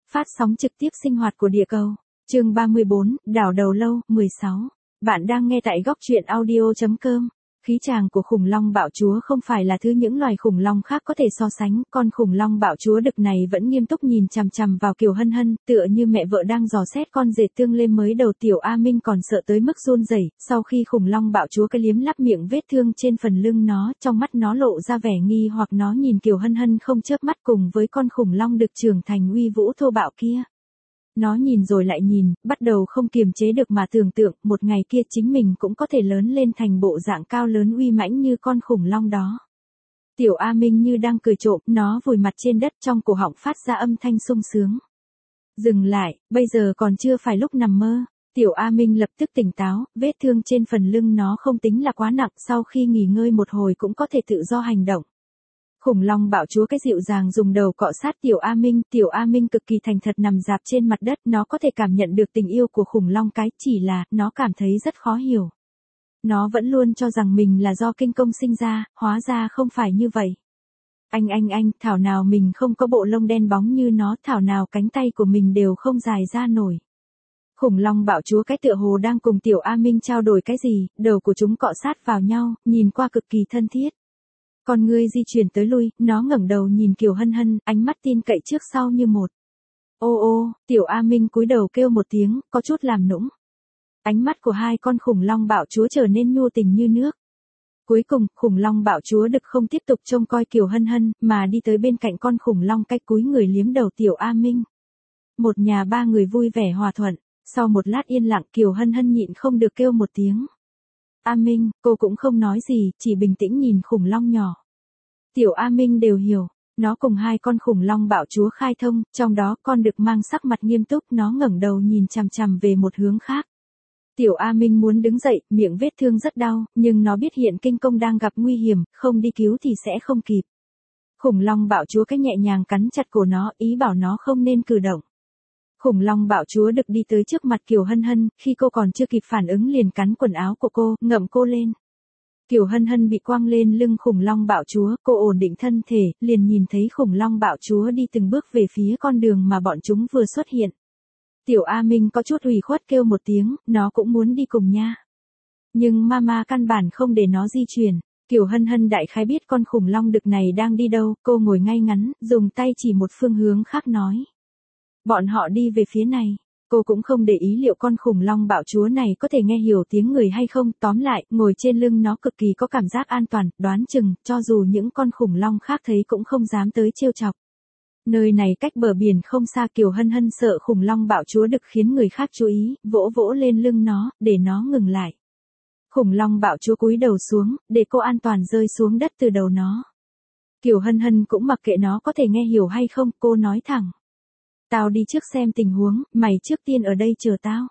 Phát sóng trực tiếp sinh hoạt của địa cầu. Chương 34, đảo đầu lâu, 16. Bạn đang nghe tại góc truyện audio.com. Khí tràng của khủng long bạo chúa không phải là thứ những loài khủng long khác có thể so sánh, con khủng long bạo chúa đực này vẫn nghiêm túc nhìn chằm chằm vào Kiều Hân Hân, tựa như mẹ vợ đang dò xét con dệt tương lêm mới đầu. Tiểu A Minh còn sợ tới mức run rẩy, sau khi khủng long bạo chúa cái liếm lắp miệng vết thương trên phần lưng nó, trong mắt nó lộ ra vẻ nghi hoặc, nó nhìn Kiều Hân Hân không chớp mắt cùng với con khủng long đực trưởng thành uy vũ thô bạo kia. Nó nhìn rồi lại nhìn, bắt đầu không kiềm chế được mà tưởng tượng, một ngày kia chính mình cũng có thể lớn lên thành bộ dạng cao lớn uy mãnh như con khủng long đó. Tiểu A Minh như đang cười trộm, nó vùi mặt trên đất, trong cổ họng phát ra âm thanh sung sướng. Dừng lại, bây giờ còn chưa phải lúc nằm mơ. Tiểu A Minh lập tức tỉnh táo, vết thương trên phần lưng nó không tính là quá nặng, sau khi nghỉ ngơi một hồi cũng có thể tự do hành động. Khủng long bạo chúa cái dịu dàng dùng đầu cọ sát Tiểu A Minh cực kỳ thành thật nằm dạp trên mặt đất, nó có thể cảm nhận được tình yêu của khủng long cái, chỉ là, nó cảm thấy rất khó hiểu. Nó vẫn luôn cho rằng mình là do kinh công sinh ra, hóa ra không phải như vậy. Anh, thảo nào mình không có bộ lông đen bóng như nó, thảo nào cánh tay của mình đều không dài ra nổi. Khủng long bạo chúa cái tựa hồ đang cùng Tiểu A Minh trao đổi cái gì, đầu của chúng cọ sát vào nhau, nhìn qua cực kỳ thân thiết. Con ngươi di chuyển tới lui, nó ngẩng đầu nhìn Kiều Hân Hân, ánh mắt tin cậy trước sau như một. Ô, Tiểu A Minh cúi đầu kêu một tiếng, có chút làm nũng. Ánh mắt của hai con khủng long bạo chúa trở nên nhu tình như nước. Cuối cùng, khủng long bạo chúa đực không tiếp tục trông coi Kiều Hân Hân, mà đi tới bên cạnh con khủng long cách cúi người liếm đầu Tiểu A Minh. Một nhà ba người vui vẻ hòa thuận, sau một lát yên lặng Kiều Hân Hân nhịn không được kêu một tiếng. A Minh, cô cũng không nói gì, chỉ bình tĩnh nhìn khủng long nhỏ. Tiểu A Minh đều hiểu, nó cùng hai con khủng long bạo chúa khai thông, trong đó con đực mang sắc mặt nghiêm túc, nó ngẩng đầu nhìn chằm chằm về một hướng khác. Tiểu A Minh muốn đứng dậy, miệng vết thương rất đau, nhưng nó biết hiện kinh công đang gặp nguy hiểm, không đi cứu thì sẽ không kịp. Khủng long bạo chúa cái nhẹ nhàng cắn chặt cổ nó, ý bảo nó không nên cử động. Khủng long bạo chúa đực đi tới trước mặt Kiều Hân Hân, khi cô còn chưa kịp phản ứng liền cắn quần áo của cô, ngậm cô lên. Kiều Hân Hân bị quăng lên lưng khủng long bạo chúa, cô ổn định thân thể, liền nhìn thấy khủng long bạo chúa đi từng bước về phía con đường mà bọn chúng vừa xuất hiện. Tiểu A Minh có chút ủy khuất kêu một tiếng, nó cũng muốn đi cùng nha. Nhưng mama căn bản không để nó di chuyển. Kiều Hân Hân đại khái biết con khủng long đực này đang đi đâu, cô ngồi ngay ngắn, dùng tay chỉ một phương hướng khác nói. Bọn họ đi về phía này. Cô cũng không để ý liệu con khủng long bạo chúa này có thể nghe hiểu tiếng người hay không, tóm lại, ngồi trên lưng nó cực kỳ có cảm giác an toàn, đoán chừng, cho dù những con khủng long khác thấy cũng không dám tới trêu chọc. Nơi này cách bờ biển không xa, Kiều Hân Hân sợ khủng long bạo chúa đực khiến người khác chú ý, vỗ vỗ lên lưng nó, để nó ngừng lại. Khủng long bạo chúa cúi đầu xuống, để cô an toàn rơi xuống đất từ đầu nó. Kiều Hân Hân cũng mặc kệ nó có thể nghe hiểu hay không, cô nói thẳng. Tao đi trước xem tình huống, mày trước tiên ở đây chờ tao.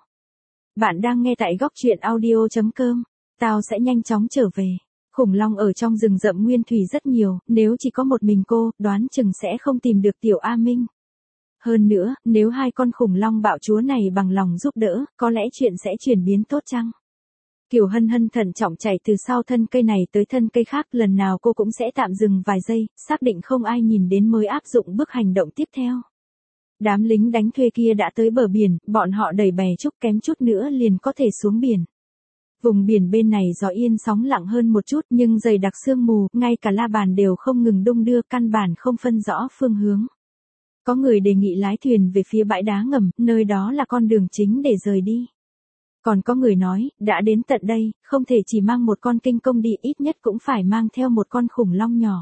Bạn đang nghe tại góc truyện audio.com. Tao sẽ nhanh chóng trở về. Khủng long ở trong rừng rậm nguyên thủy rất nhiều, nếu chỉ có một mình cô, đoán chừng sẽ không tìm được Tiểu A Minh. Hơn nữa, nếu hai con khủng long bạo chúa này bằng lòng giúp đỡ, có lẽ chuyện sẽ chuyển biến tốt chăng? Kiều Hân Hân thận trọng chạy từ sau thân cây này tới thân cây khác, lần nào cô cũng sẽ tạm dừng vài giây, xác định không ai nhìn đến mới áp dụng bước hành động tiếp theo. Đám lính đánh thuê kia đã tới bờ biển, bọn họ đẩy bè trúc kém chút nữa liền có thể xuống biển. Vùng biển bên này gió yên sóng lặng hơn một chút nhưng dày đặc sương mù, ngay cả la bàn đều không ngừng đung đưa, căn bản không phân rõ phương hướng. Có người đề nghị lái thuyền về phía bãi đá ngầm, nơi đó là con đường chính để rời đi. Còn có người nói, đã đến tận đây, không thể chỉ mang một con kinh công đi, ít nhất cũng phải mang theo một con khủng long nhỏ.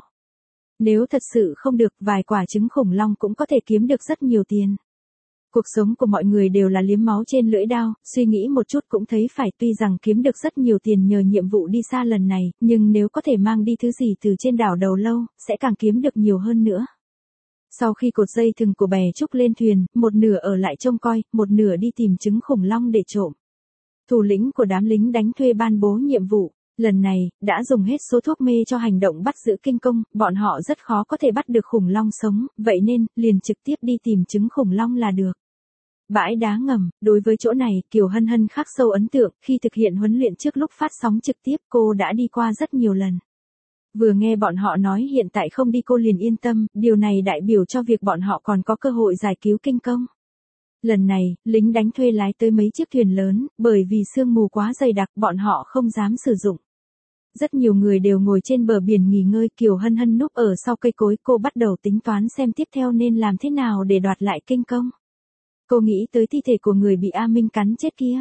Nếu thật sự không được, vài quả trứng khủng long cũng có thể kiếm được rất nhiều tiền. Cuộc sống của mọi người đều là liếm máu trên lưỡi dao, suy nghĩ một chút cũng thấy phải, tuy rằng kiếm được rất nhiều tiền nhờ nhiệm vụ đi xa lần này, nhưng nếu có thể mang đi thứ gì từ trên đảo đầu lâu, sẽ càng kiếm được nhiều hơn nữa. Sau khi cột dây thừng của bè trúc lên thuyền, một nửa ở lại trông coi, một nửa đi tìm trứng khủng long để trộm. Thủ lĩnh của đám lính đánh thuê ban bố nhiệm vụ. Lần này, đã dùng hết số thuốc mê cho hành động bắt giữ kinh công, bọn họ rất khó có thể bắt được khủng long sống, vậy nên, liền trực tiếp đi tìm trứng khủng long là được. Bãi đá ngầm, đối với chỗ này, Kiều Hân Hân khắc sâu ấn tượng, khi thực hiện huấn luyện trước lúc phát sóng trực tiếp cô đã đi qua rất nhiều lần. Vừa nghe bọn họ nói hiện tại không đi cô liền yên tâm, điều này đại biểu cho việc bọn họ còn có cơ hội giải cứu kinh công. Lần này, lính đánh thuê lái tới mấy chiếc thuyền lớn, bởi vì sương mù quá dày đặc bọn họ không dám sử dụng. Rất nhiều người đều ngồi trên bờ biển nghỉ ngơi, Kiều Hân Hân núp ở sau cây cối, cô bắt đầu tính toán xem tiếp theo nên làm thế nào để đoạt lại kinh công. Cô nghĩ tới thi thể của người bị A Minh cắn chết kia.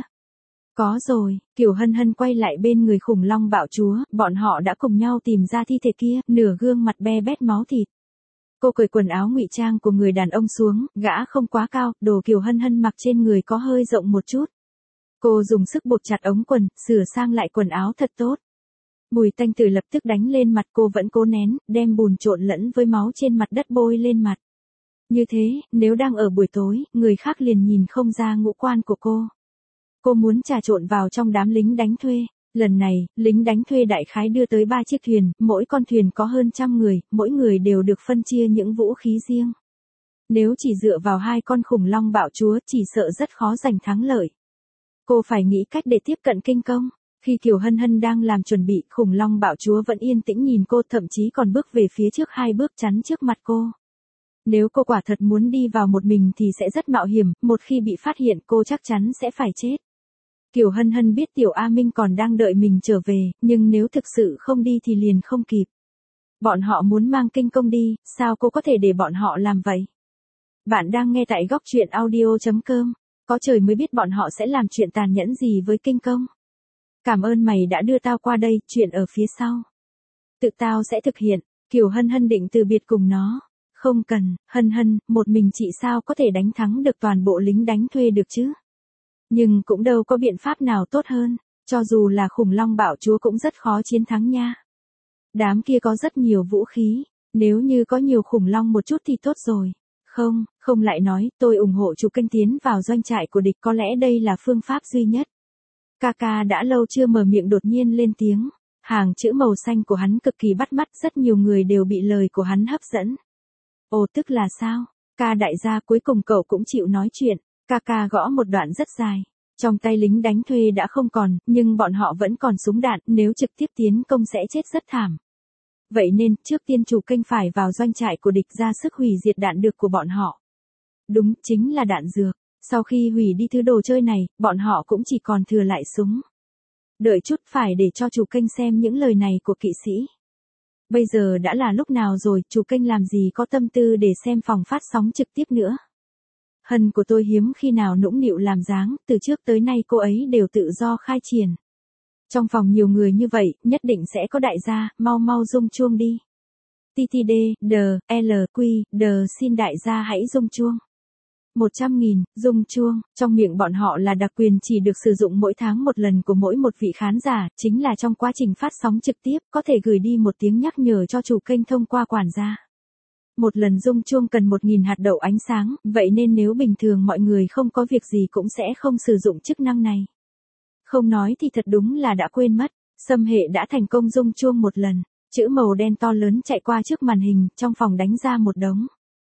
Có rồi, Kiều Hân Hân quay lại bên người khủng long bạo chúa, bọn họ đã cùng nhau tìm ra thi thể kia, nửa gương mặt be bét máu thịt. Cô cởi quần áo ngụy trang của người đàn ông xuống, gã không quá cao, đồ Kiều Hân Hân mặc trên người có hơi rộng một chút. Cô dùng sức buộc chặt ống quần, sửa sang lại quần áo thật tốt. Mùi tanh tử lập tức đánh lên mặt, cô vẫn cố nén, đem bùn trộn lẫn với máu trên mặt đất bôi lên mặt. Như thế, nếu đang ở buổi tối, người khác liền nhìn không ra ngũ quan của cô. Cô muốn trà trộn vào trong đám lính đánh thuê. Lần này, lính đánh thuê đại khái đưa tới 3 chiếc thuyền, mỗi con thuyền có hơn 100 người, mỗi người đều được phân chia những vũ khí riêng. Nếu chỉ dựa vào 2 con khủng long bạo chúa chỉ sợ rất khó giành thắng lợi. Cô phải nghĩ cách để tiếp cận kinh công. Khi Kiều Hân Hân đang làm chuẩn bị, khủng long bạo chúa vẫn yên tĩnh nhìn cô, thậm chí còn bước về phía trước 2 bước chắn trước mặt cô. Nếu cô quả thật muốn đi vào một mình thì sẽ rất mạo hiểm, một khi bị phát hiện cô chắc chắn sẽ phải chết. Kiều Hân Hân biết Tiểu A Minh còn đang đợi mình trở về, nhưng nếu thực sự không đi thì liền không kịp. Bọn họ muốn mang kinh công đi, sao cô có thể để bọn họ làm vậy? Bạn đang nghe tại góc truyện audio.com. Có trời mới biết bọn họ sẽ làm chuyện tàn nhẫn gì với kinh công. Cảm ơn mày đã đưa tao qua đây, chuyện ở phía sau. Tự tao sẽ thực hiện. Kiều Hân Hân định từ biệt cùng nó. Không cần, Hân Hân, một mình chị sao có thể đánh thắng được toàn bộ lính đánh thuê được chứ? Nhưng cũng đâu có biện pháp nào tốt hơn, cho dù là khủng long bạo chúa cũng rất khó chiến thắng nha. Đám kia có rất nhiều vũ khí, nếu như có nhiều khủng long một chút thì tốt rồi. Không lại nói, tôi ủng hộ chủ kênh tiến vào doanh trại của địch, có lẽ đây là phương pháp duy nhất. Kaka đã lâu chưa mở miệng đột nhiên lên tiếng, hàng chữ màu xanh của hắn cực kỳ bắt mắt, rất nhiều người đều bị lời của hắn hấp dẫn. Ồ, tức là sao? Ca đại gia, cuối cùng cậu cũng chịu nói chuyện. Kaka gõ một đoạn rất dài. Trong tay lính đánh thuê đã không còn, nhưng bọn họ vẫn còn súng đạn, nếu trực tiếp tiến công sẽ chết rất thảm. Vậy nên, trước tiên chủ kênh phải vào doanh trại của địch ra sức hủy diệt đạn dược của bọn họ. Đúng, chính là đạn dược. Sau khi hủy đi thứ đồ chơi này, bọn họ cũng chỉ còn thừa lại súng. Đợi chút, phải để cho chủ kênh xem những lời này của kỵ sĩ. Bây giờ đã là lúc nào rồi, chủ kênh làm gì có tâm tư để xem phòng phát sóng trực tiếp nữa. Hân của tôi hiếm khi nào nũng nịu làm dáng, từ trước tới nay cô ấy đều tự do khai triển. Trong phòng nhiều người như vậy, nhất định sẽ có đại gia, mau rung chuông đi. TTD, LQ, xin đại gia hãy rung chuông. 100.000, rung chuông, trong miệng bọn họ là đặc quyền chỉ được sử dụng mỗi tháng một lần của mỗi một vị khán giả, chính là trong quá trình phát sóng trực tiếp, có thể gửi đi một tiếng nhắc nhở cho chủ kênh thông qua quản gia. Một lần rung chuông cần 1.000 hạt đậu ánh sáng, vậy nên nếu bình thường mọi người không có việc gì cũng sẽ không sử dụng chức năng này. Không nói thì thật đúng là đã quên mất, Sâm Hệ đã thành công rung chuông một lần, chữ màu đen to lớn chạy qua trước màn hình, trong phòng đánh ra một đống.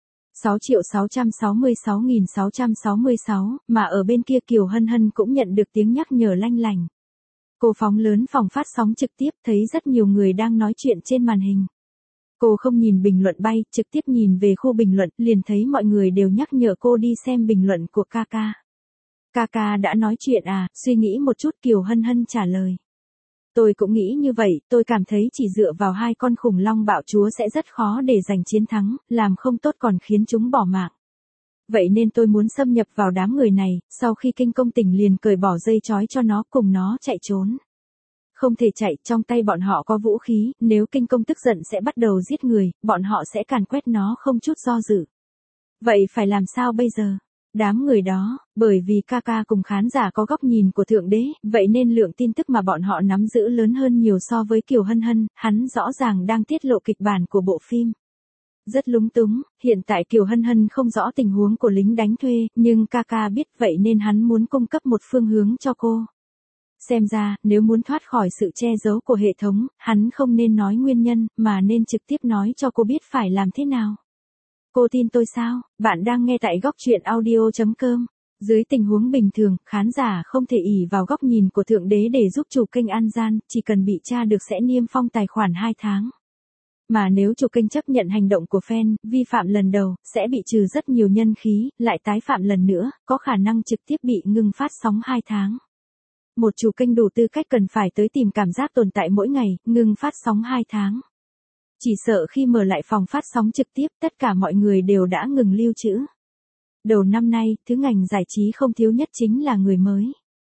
6.666.666, mà ở bên kia Kiều Hân Hân cũng nhận được tiếng nhắc nhở lanh lành. Cô phóng lớn phòng phát sóng trực tiếp, thấy rất nhiều người đang nói chuyện trên màn hình. Cô không nhìn bình luận bay, trực tiếp nhìn về khu bình luận, liền thấy mọi người đều nhắc nhở cô đi xem bình luận của Kaka. Kaka đã nói chuyện à, suy nghĩ một chút, Kiều Hân Hân trả lời. Tôi cũng nghĩ như vậy, tôi cảm thấy chỉ dựa vào 2 con khủng long bạo chúa sẽ rất khó để giành chiến thắng, làm không tốt còn khiến chúng bỏ mạng. Vậy nên tôi muốn xâm nhập vào đám người này, sau khi kinh công tỉnh liền cởi bỏ dây trói cho nó, cùng nó chạy trốn. Không thể chạy, trong tay bọn họ có vũ khí, nếu kinh công tức giận sẽ bắt đầu giết người, bọn họ sẽ càn quét nó không chút do dự. Vậy phải làm sao bây giờ? Đám người đó, bởi vì Kaka cùng khán giả có góc nhìn của Thượng Đế, vậy nên lượng tin tức mà bọn họ nắm giữ lớn hơn nhiều so với Kiều Hân Hân, hắn rõ ràng đang tiết lộ kịch bản của bộ phim. Rất lúng túng, hiện tại Kiều Hân Hân không rõ tình huống của lính đánh thuê, nhưng Kaka biết vậy nên hắn muốn cung cấp một phương hướng cho cô. Xem ra, nếu muốn thoát khỏi sự che giấu của hệ thống, hắn không nên nói nguyên nhân, mà nên trực tiếp nói cho cô biết phải làm thế nào. Cô tin tôi sao? Bạn đang nghe tại góc truyện audio.com. Dưới tình huống bình thường, khán giả không thể ỷ vào góc nhìn của Thượng Đế để giúp chủ kênh an gian, chỉ cần bị tra được sẽ niêm phong tài khoản 2 tháng. Mà nếu chủ kênh chấp nhận hành động của fan, vi phạm lần đầu, sẽ bị trừ rất nhiều nhân khí, lại tái phạm lần nữa, có khả năng trực tiếp bị ngừng phát sóng 2 tháng. Một chủ kênh đủ tư cách cần phải tới tìm cảm giác tồn tại mỗi ngày, ngừng phát sóng 2 tháng. Chỉ sợ khi mở lại phòng phát sóng trực tiếp, tất cả mọi người đều đã ngừng lưu trữ. Đầu năm nay, thứ ngành giải trí không thiếu nhất chính là người mới.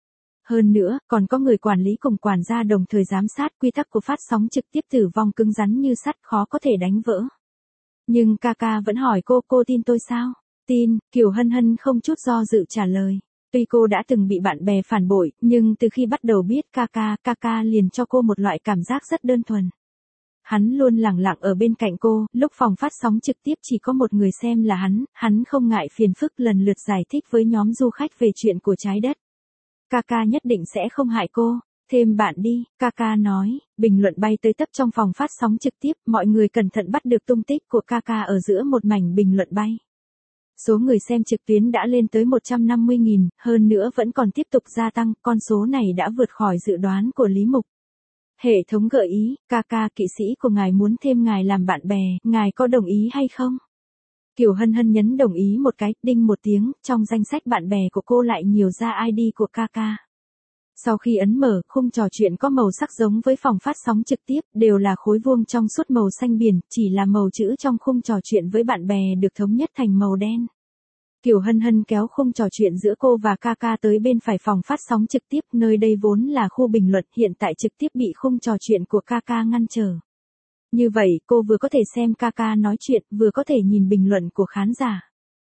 Hơn nữa, còn có người quản lý cùng quản gia đồng thời giám sát, quy tắc của phát sóng trực tiếp tử vong cứng rắn như sắt, khó có thể đánh vỡ. Nhưng Kaka vẫn hỏi cô tin tôi sao? Tin, Kiều Hân Hân không chút do dự trả lời. Tuy cô đã từng bị bạn bè phản bội, nhưng từ khi bắt đầu biết Kaka liền cho cô một loại cảm giác rất đơn thuần. Hắn luôn lẳng lặng ở bên cạnh cô, lúc phòng phát sóng trực tiếp chỉ có một người xem là hắn không ngại phiền phức lần lượt giải thích với nhóm du khách về chuyện của trái đất. Kaka nhất định sẽ không hại cô, thêm bạn đi, Kaka nói, bình luận bay tới tấp trong phòng phát sóng trực tiếp, mọi người cẩn thận bắt được tung tích của Kaka ở giữa một mảnh bình luận bay. Số người xem trực tuyến đã lên tới 150.000, hơn nữa vẫn còn tiếp tục gia tăng, con số này đã vượt khỏi dự đoán của Lý Mục. Hệ thống gợi ý, Kaka kỵ sĩ của ngài muốn thêm ngài làm bạn bè, ngài có đồng ý hay không? Kiều Hân Hân nhấn đồng ý một cái, đinh một tiếng, trong danh sách bạn bè của cô lại nhiều ra ID của Kaka. Sau khi ấn mở, khung trò chuyện có màu sắc giống với phòng phát sóng trực tiếp, đều là khối vuông trong suốt màu xanh biển, chỉ là màu chữ trong khung trò chuyện với bạn bè được thống nhất thành màu đen. Kiều Hân Hân kéo khung trò chuyện giữa cô và Kaka tới bên phải phòng phát sóng trực tiếp, nơi đây vốn là khu bình luận, hiện tại trực tiếp bị khung trò chuyện của Kaka ngăn trở. Như vậy, cô vừa có thể xem Kaka nói chuyện, vừa có thể nhìn bình luận của khán giả.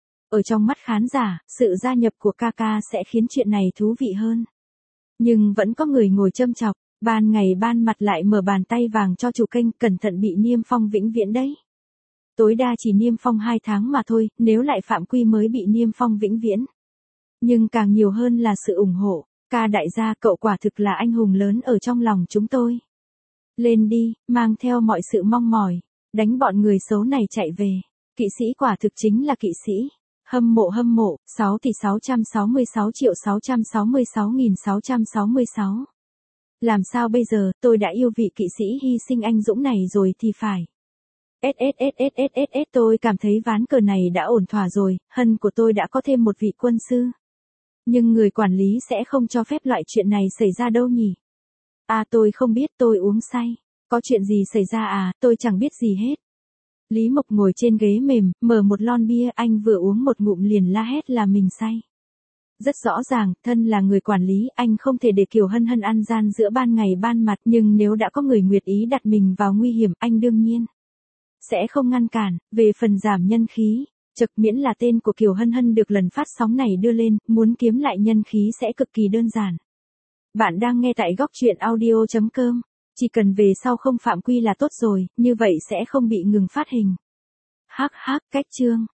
Ở trong mắt khán giả, sự gia nhập của Kaka sẽ khiến chuyện này thú vị hơn. Nhưng vẫn có người ngồi châm chọc, ban ngày ban mặt lại mở bàn tay vàng cho chủ kênh, cẩn thận bị niêm phong vĩnh viễn đấy. Tối đa chỉ niêm phong 2 tháng mà thôi, nếu lại phạm quy mới bị niêm phong vĩnh viễn. Nhưng càng nhiều hơn là sự ủng hộ, Ca đại gia cậu quả thực là anh hùng lớn ở trong lòng chúng tôi. Lên đi, mang theo mọi sự mong mỏi, đánh bọn người xấu này chạy về. Kỵ sĩ quả thực chính là kỵ sĩ. Hâm mộ, 6 tỷ 666.666.666. Làm sao bây giờ, tôi đã yêu vị kỵ sĩ hy sinh anh dũng này rồi thì phải. Tôi cảm thấy ván cờ này đã ổn thỏa rồi, Hân của tôi đã có thêm một vị quân sư. Nhưng người quản lý sẽ không cho phép loại chuyện này xảy ra đâu nhỉ? À tôi không biết, tôi uống say. Có chuyện gì xảy ra à, tôi chẳng biết gì hết. Lý Mộc ngồi trên ghế mềm, mở một lon bia, anh vừa uống một ngụm liền la hét là mình say. Rất rõ ràng, thân là người quản lý, anh không thể để Kiều Hân Hân ăn gian giữa ban ngày ban mặt, nhưng nếu đã có người nguyện ý đặt mình vào nguy hiểm, anh đương nhiên sẽ không ngăn cản. Về phần giảm nhân khí, chật miễn là tên của Kiều Hân Hân được lần phát sóng này đưa lên, muốn kiếm lại nhân khí sẽ cực kỳ đơn giản. Bạn đang nghe tại góc truyện audio.com. Chỉ cần về sau không phạm quy là tốt rồi, như vậy sẽ không bị ngừng phát hình. Cách chương.